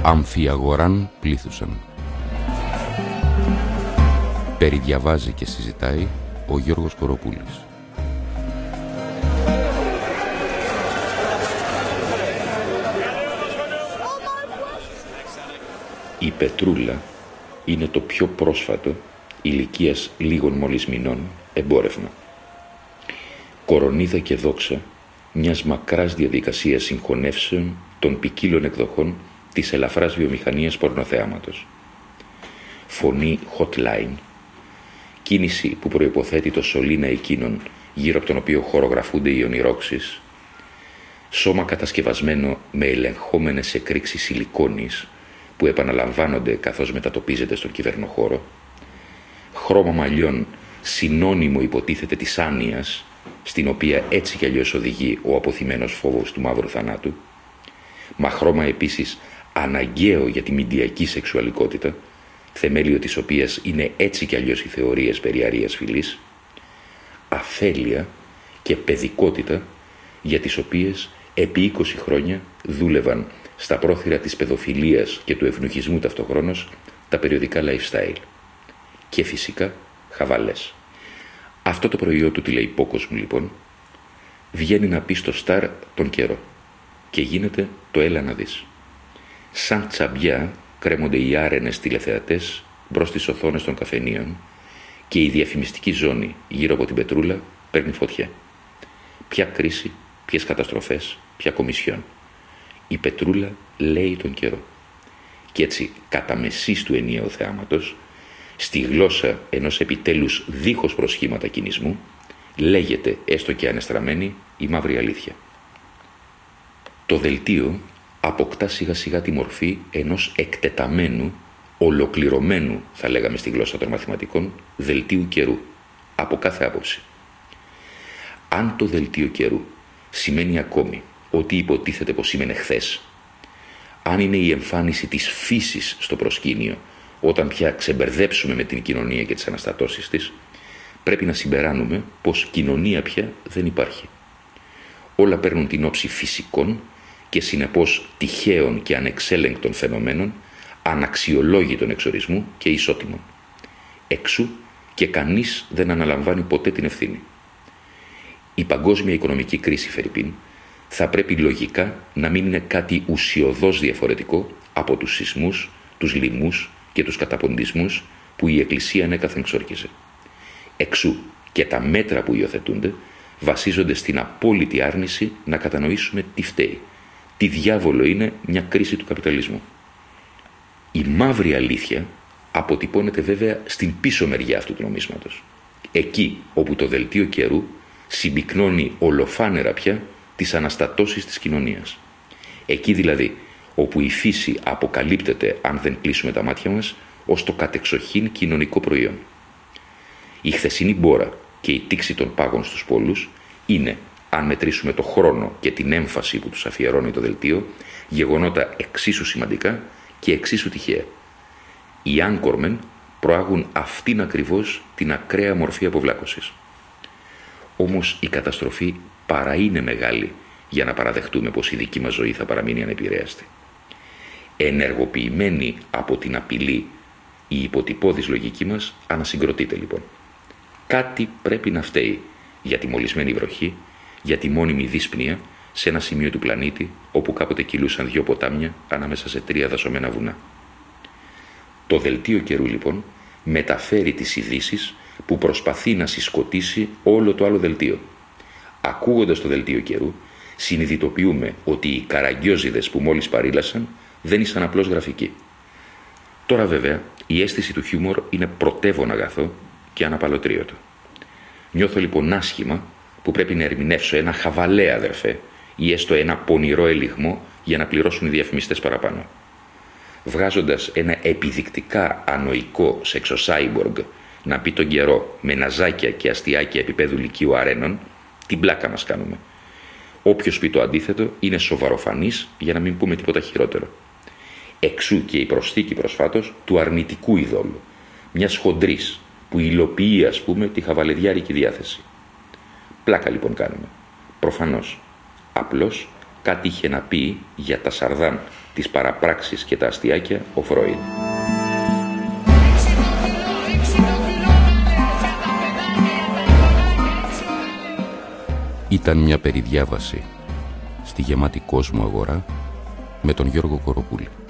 Αμφιαγοράν πλήθουσαν. Περιδιαβάζει και συζητάει ο Γιώργος Κοροπούλης. Η Πετρούλα είναι το πιο πρόσφατο, ηλικίας λίγων μόλις μηνών, εμπόρευμα. Κορονίδα και δόξα μιας μακράς διαδικασίας συγχωνεύσεων των ποικίλων εκδοχών της ελαφράς βιομηχανίας πορνοθεάματος. Φωνή hotline, κίνηση που προϋποθέτει το σωλήνα εκείνων γύρω από τον οποίο χορογραφούνται οι ονειρόξεις, σώμα κατασκευασμένο με ελεγχόμενες εκρήξεις σιλικόνης που επαναλαμβάνονται καθώς μετατοπίζεται στον κυβερνοχώρο, χρώμα μαλλιών συνώνυμο υποτίθεται της άνοιας, στην οποία έτσι κι αλλιώς οδηγεί ο αποθυμένος φόβος του μαύρου θανάτου, μα χρώμα επίσης αναγκαίο για τη μηντιακή σεξουαλικότητα, θεμέλιο της οποίας είναι έτσι κι αλλιώς οι θεωρίες περί αρείας φυλής, αφέλεια και παιδικότητα για τις οποίες επί 20 χρόνια δούλευαν στα πρόθυρα της παιδοφιλίας και του ευνουχισμού ταυτοχρόνως τα περιοδικά lifestyle. Και φυσικά χαβαλές. Αυτό το προϊόν του τηλεϊπόκοσμου λοιπόν βγαίνει να πει στο Σταρ τον καιρό και γίνεται το έλα να δεις. Σαν τσαμπιά κρέμονται οι άρενες τηλεθεατές μπρος στις οθόνες των καφενείων και η διαφημιστική ζώνη γύρω από την Πετρούλα παίρνει φωτιά. Ποια κρίση, ποιες καταστροφές, ποια κομισιόν. Η Πετρούλα λέει τον καιρό. Και έτσι κατά μεσής του ενιαίου θεάματος, στη γλώσσα ενός επιτέλους δίχως προσχήματα κινησμού, λέγεται έστω και ανεστραμμένη η μαύρη αλήθεια. Το δελτίο αποκτά σιγά σιγά τη μορφή ενός εκτεταμένου, ολοκληρωμένου, θα λέγαμε στη γλώσσα των μαθηματικών, δελτίου καιρού, από κάθε άποψη. Αν το δελτίο καιρού σημαίνει ακόμη ότι υποτίθεται πως σήμαινε χθες, αν είναι η εμφάνιση της φύσης στο προσκήνιο, όταν πια ξεμπερδέψουμε με την κοινωνία και τις αναστατώσεις της, πρέπει να συμπεράνουμε πως κοινωνία πια δεν υπάρχει. Όλα παίρνουν την όψη φυσικών και συνεπώς τυχαίων και ανεξέλεγκτων φαινομένων, αναξιολόγητων εξορισμού και ισότιμων. Εξού και κανείς δεν αναλαμβάνει ποτέ την ευθύνη. Η παγκόσμια οικονομική κρίση, φερειπίν, θα πρέπει λογικά να μην είναι κάτι ουσιωδώς διαφορετικό από τους σεισμούς, τους λοιμούς και τους καταποντισμούς που η Εκκλησία ανέκαθεν ξόρκιζε. Εξού και τα μέτρα που υιοθετούνται βασίζονται στην απόλυτη άρνηση να κατανοήσουμε τι φταίει, τι διάβολο είναι μια κρίση του καπιταλισμού. Η μαύρη αλήθεια αποτυπώνεται βέβαια στην πίσω μεριά αυτού του νομίσματος. Εκεί όπου το δελτίο καιρού συμπυκνώνει ολοφάνερα πια τις αναστατώσεις της κοινωνίας. Εκεί δηλαδή όπου η φύση αποκαλύπτεται, αν δεν κλείσουμε τα μάτια μας, ως το κατεξοχήν κοινωνικό προϊόν. Η χθεσινή μπόρα και η τήξη των πάγων στους πόλους είναι, αν μετρήσουμε το χρόνο και την έμφαση που τους αφιερώνει το δελτίο, γεγονότα εξίσου σημαντικά και εξίσου τυχαία. Οι άγκορμεν προάγουν αυτήν ακριβώς την ακραία μορφή αποβλάκωσης. Όμως η καταστροφή παρά είναι μεγάλη για να παραδεχτούμε πως η δική μας ζωή θα παραμείνει ανεπηρέαστη. Ενεργοποιημένη από την απειλή, η υποτυπώδης λογική μας ανασυγκροτείται λοιπόν. Κάτι πρέπει να φταίει για τη μολυσμένη βροχή, για τη μόνιμη δύσπνοια σε ένα σημείο του πλανήτη όπου κάποτε κυλούσαν 2 ποτάμια ανάμεσα σε 3 δασωμένα βουνά. Το δελτίο καιρού λοιπόν μεταφέρει τις ειδήσεις που προσπαθεί να συσκοτήσει όλο το άλλο δελτίο. Ακούγοντας το δελτίο καιρού, συνειδητοποιούμε ότι οι καραγκιόζιδες που μόλις παρήλασαν δεν ήσαν απλώς γραφικοί. Τώρα βέβαια η αίσθηση του χιούμορ είναι πρωτεύον αγαθό και αναπαλωτρίωτο. Νιώθω λοιπόν άσχημα που πρέπει να ερμηνεύσω ένα χαβαλέ, αδερφέ, ή έστω ένα πονηρό ελιγμό για να πληρώσουν οι διαφημιστές παραπάνω. Βγάζοντας ένα επιδεικτικά ανοϊκό σεξοσάιμποργκ να πει τον καιρό με ναζάκια και αστιάκια επίπεδου λυκείου αρένων, την πλάκα μας κάνουμε. Όποιος πει το αντίθετο είναι σοβαροφανής, για να μην πούμε τίποτα χειρότερο. Εξού και η προσθήκη προσφάτως του αρνητικού ειδόλου, μιας χοντρής που υλοποιεί, ας πούμε, τη χαβαλεδιάρικη διάθεση. Πλάκα λοιπόν κάνουμε. Προφανώς. Απλώς κάτι είχε να πει για τα Σαρδάμ τις παραπράξεις και τα αστιάκια ο Φρόιντ. Ήταν μια περιδιάβαση στη γεμάτη κόσμο αγορά με τον Γιώργο Κοροπούλη.